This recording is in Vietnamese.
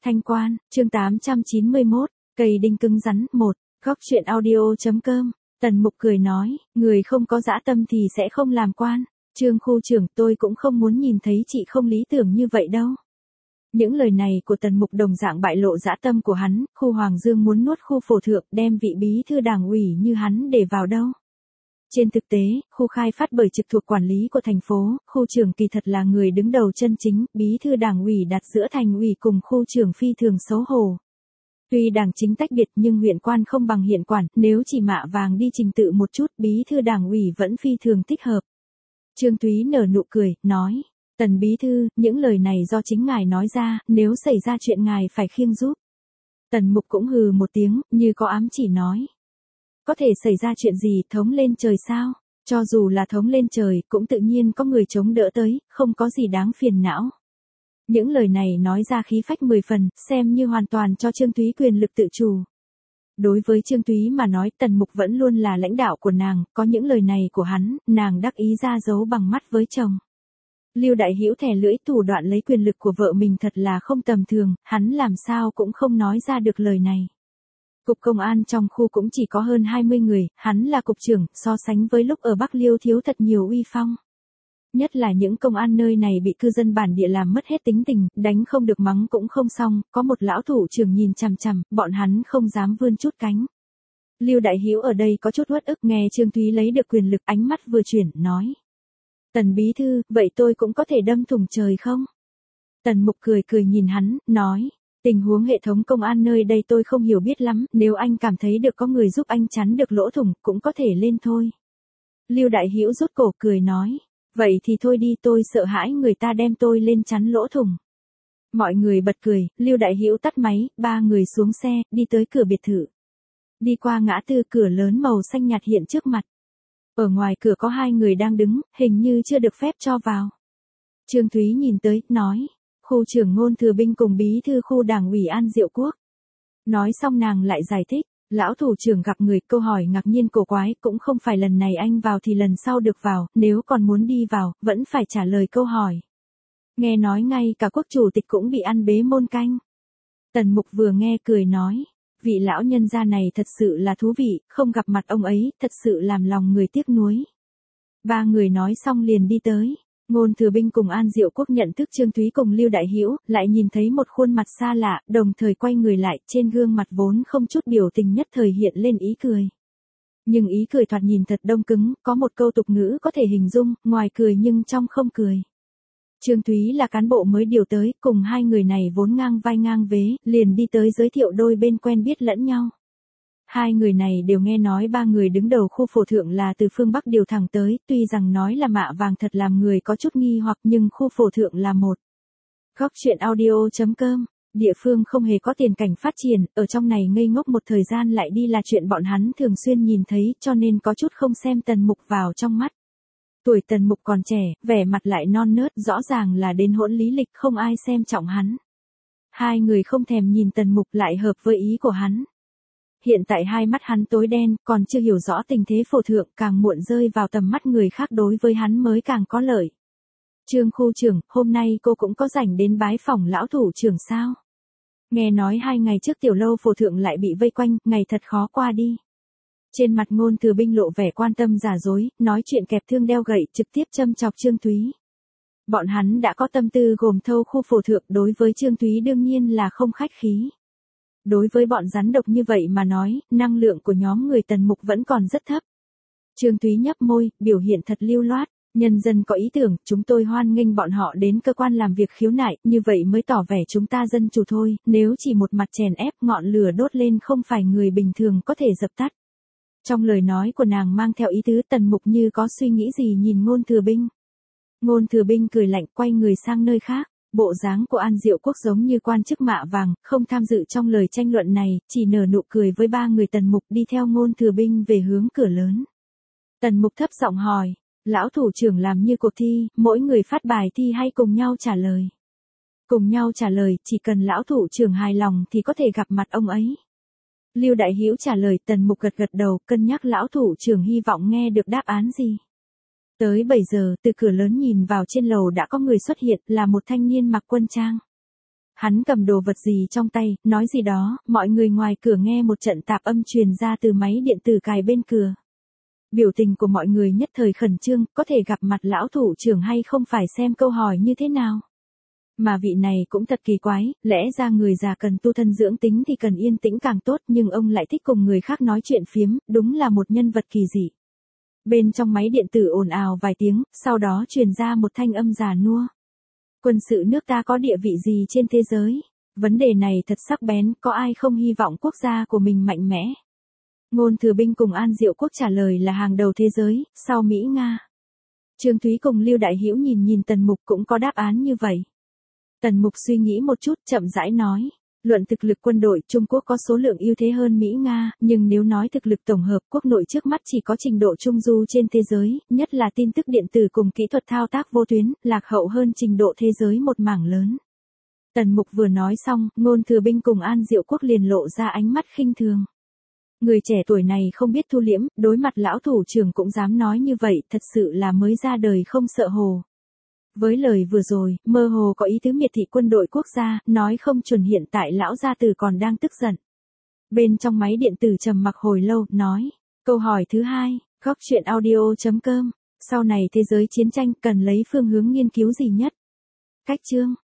Thanh Quan, chương 891, cây đinh cứng rắn 1, góc chuyện audio.com, Tần Mục cười nói, người không có dã tâm thì sẽ không làm quan. Trương khu trưởng, tôi cũng không muốn nhìn thấy chị không lý tưởng như vậy đâu. Những lời này của Tần Mục đồng dạng bại lộ dã tâm của hắn, khu Hoàng Dương muốn nuốt khu phổ thượng, đem vị bí thư đảng ủy như hắn để vào đâu. Trên thực tế, khu khai phát bởi trực thuộc quản lý của thành phố, khu trưởng kỳ thật là người đứng đầu chân chính, bí thư đảng ủy đặt giữa thành ủy cùng khu trưởng phi thường xấu hổ. Tuy đảng chính tách biệt nhưng huyện quan không bằng hiện quản, nếu chỉ mạ vàng đi trình tự một chút, bí thư đảng ủy vẫn phi thường thích hợp. Trương Thúy nở nụ cười, nói, Tần bí thư, những lời này do chính ngài nói ra, nếu xảy ra chuyện ngài phải khiêng giúp. Tần Mục cũng hừ một tiếng, như có ám chỉ nói. Có thể xảy ra chuyện gì, thống lên trời sao? Cho dù là thống lên trời, cũng tự nhiên có người chống đỡ tới, không có gì đáng phiền não. Những lời này nói ra khí phách 10 phần, xem như hoàn toàn cho Trương Thúy quyền lực tự chủ. Đối với Trương Thúy mà nói, Tần Mục vẫn luôn là lãnh đạo của nàng, có những lời này của hắn, nàng đắc ý ra dấu bằng mắt với chồng. Lưu Đại Hữu thè lưỡi thủ đoạn lấy quyền lực của vợ mình thật là không tầm thường, hắn làm sao cũng không nói ra được lời này. Cục công an trong khu cũng chỉ có hơn 20 người, hắn là cục trưởng, so sánh với lúc ở Bắc Liêu thiếu thật nhiều uy phong. Nhất là những công an nơi này bị cư dân bản địa làm mất hết tính tình, đánh không được mắng cũng không xong, có một lão thủ trưởng nhìn chằm chằm, bọn hắn không dám vươn chút cánh. Lưu Đại Hữu ở đây có chút uất ức, nghe Trương Thúy lấy được quyền lực, ánh mắt vừa chuyển, nói. Tần bí thư, vậy tôi cũng có thể đâm thủng trời không? Tần Mục cười cười nhìn hắn, nói. Tình huống hệ thống công an nơi đây tôi không hiểu biết lắm, nếu anh cảm thấy được có người giúp anh chắn được lỗ thủng, cũng có thể lên thôi. Lưu Đại Hữu rút cổ cười nói, vậy thì thôi đi, tôi sợ hãi người ta đem tôi lên chắn lỗ thủng. Mọi người bật cười, Lưu Đại Hữu tắt máy, ba người xuống xe, đi tới cửa biệt thự. Đi qua ngã tư, cửa lớn màu xanh nhạt hiện trước mặt. Ở ngoài cửa có hai người đang đứng, hình như chưa được phép cho vào. Trương Thúy nhìn tới, nói. Khu trưởng Ngôn Thừa Binh cùng bí thư khu đảng ủy An Diệu Quốc. Nói xong nàng lại giải thích, lão thủ trưởng gặp người, câu hỏi ngạc nhiên cổ quái, cũng không phải lần này anh vào thì lần sau được vào, nếu còn muốn đi vào, vẫn phải trả lời câu hỏi. Nghe nói ngay cả quốc chủ tịch cũng bị ăn bế môn canh. Tần Mục vừa nghe cười nói, vị lão nhân gia này thật sự là thú vị, không gặp mặt ông ấy, thật sự làm lòng người tiếc nuối. Ba người nói xong liền đi tới. Ngôn Thừa Binh cùng An Diệu Quốc nhận thức Trương Thúy cùng Lưu Đại Hữu, lại nhìn thấy một khuôn mặt xa lạ, đồng thời quay người lại, trên gương mặt vốn không chút biểu tình nhất thời hiện lên ý cười. Nhưng ý cười thoạt nhìn thật đông cứng, có một câu tục ngữ có thể hình dung, ngoài cười nhưng trong không cười. Trương Thúy là cán bộ mới điều tới, cùng hai người này vốn ngang vai ngang vế, liền đi tới giới thiệu đôi bên quen biết lẫn nhau. Hai người này đều nghe nói ba người đứng đầu khu phổ thượng là từ phương Bắc điều thẳng tới, tuy rằng nói là mạ vàng thật làm người có chút nghi hoặc nhưng khu phổ thượng là một. Góc chuyện audio.com, địa phương không hề có tiền cảnh phát triển, ở trong này ngây ngốc một thời gian lại đi là chuyện bọn hắn thường xuyên nhìn thấy cho nên có chút không xem Tần Mục vào trong mắt. Tuổi Tần Mục còn trẻ, vẻ mặt lại non nớt, rõ ràng là đến hỗn lý lịch không ai xem trọng hắn. Hai người không thèm nhìn Tần Mục lại hợp với ý của hắn. Hiện tại hai mắt hắn tối đen, còn chưa hiểu rõ tình thế phổ thượng, càng muộn rơi vào tầm mắt người khác đối với hắn mới càng có lợi. Trương khu trưởng, hôm nay cô cũng có rảnh đến bái phỏng lão thủ trưởng sao? Nghe nói 2 ngày trước tiểu lâu phổ thượng lại bị vây quanh, ngày thật khó qua đi. Trên mặt Ngôn Thừa Binh lộ vẻ quan tâm giả dối, nói chuyện kẹp thương đeo gậy, trực tiếp châm chọc Trương Thúy. Bọn hắn đã có tâm tư gồm thâu khu phổ thượng, đối với Trương Thúy đương nhiên là không khách khí. Đối với bọn rắn độc như vậy mà nói, năng lượng của nhóm người Tần Mục vẫn còn rất thấp. Trương Thúy nhấp môi, biểu hiện thật lưu loát, nhân dân có ý tưởng, chúng tôi hoan nghênh bọn họ đến cơ quan làm việc khiếu nại, như vậy mới tỏ vẻ chúng ta dân chủ thôi, nếu chỉ một mặt chèn ép ngọn lửa đốt lên không phải người bình thường có thể dập tắt. Trong lời nói của nàng mang theo ý tứ Tần Mục như có suy nghĩ gì nhìn Ngôn Thừa Binh. Ngôn Thừa Binh cười lạnh quay người sang nơi khác. Bộ dáng của An Diệu Quốc giống như quan chức mạ vàng, không tham dự trong lời tranh luận này, chỉ nở nụ cười với ba người Tần Mục đi theo Ngôn Thừa Binh về hướng cửa lớn. Tần Mục thấp giọng hỏi, lão thủ trưởng làm như cuộc thi, mỗi người phát bài thi hay cùng nhau trả lời? Cùng nhau trả lời, chỉ cần lão thủ trưởng hài lòng thì có thể gặp mặt ông ấy. Lưu Đại Hữu trả lời, Tần Mục gật gật đầu, cân nhắc lão thủ trưởng hy vọng nghe được đáp án gì. Tới 7 giờ, từ cửa lớn nhìn vào trên lầu đã có người xuất hiện, là một thanh niên mặc quân trang. Hắn cầm đồ vật gì trong tay, nói gì đó, mọi người ngoài cửa nghe một trận tạp âm truyền ra từ máy điện tử cài bên cửa. Biểu tình của mọi người nhất thời khẩn trương, có thể gặp mặt lão thủ trưởng hay không phải xem câu hỏi như thế nào. Mà vị này cũng thật kỳ quái, lẽ ra người già cần tu thân dưỡng tính thì cần yên tĩnh càng tốt, nhưng ông lại thích cùng người khác nói chuyện phiếm, đúng là một nhân vật kỳ dị. Bên trong máy điện tử ồn ào vài tiếng, sau đó truyền ra một thanh âm già nua. Quân sự nước ta có địa vị gì trên thế giới? Vấn đề này thật sắc bén, có ai không hy vọng quốc gia của mình mạnh mẽ? Ngôn Thừa Binh cùng An Diệu Quốc trả lời là hàng đầu thế giới, sau Mỹ Nga. Trương Thúy cùng Lưu Đại Hữu nhìn Tần Mục cũng có đáp án như vậy. Tần Mục suy nghĩ một chút, chậm rãi nói. Luận thực lực quân đội, Trung Quốc có số lượng ưu thế hơn Mỹ Nga, nhưng nếu nói thực lực tổng hợp, quốc nội trước mắt chỉ có trình độ trung du trên thế giới, nhất là tin tức điện tử cùng kỹ thuật thao tác vô tuyến, lạc hậu hơn trình độ thế giới một mảng lớn. Tần Mục vừa nói xong, Ngôn Thừa Binh cùng An Diệu Quốc liền lộ ra ánh mắt khinh thường. Người trẻ tuổi này không biết thu liễm, đối mặt lão thủ trưởng cũng dám nói như vậy, thật sự là mới ra đời không sợ hồ. Với lời vừa rồi, mơ hồ có ý tứ miệt thị quân đội quốc gia, nói không chuẩn hiện tại lão gia tử còn đang tức giận. Bên trong máy điện tử trầm mặc hồi lâu, nói, câu hỏi thứ 2, góc truyện audio.com, sau này thế giới chiến tranh cần lấy phương hướng nghiên cứu gì nhất? Cách chương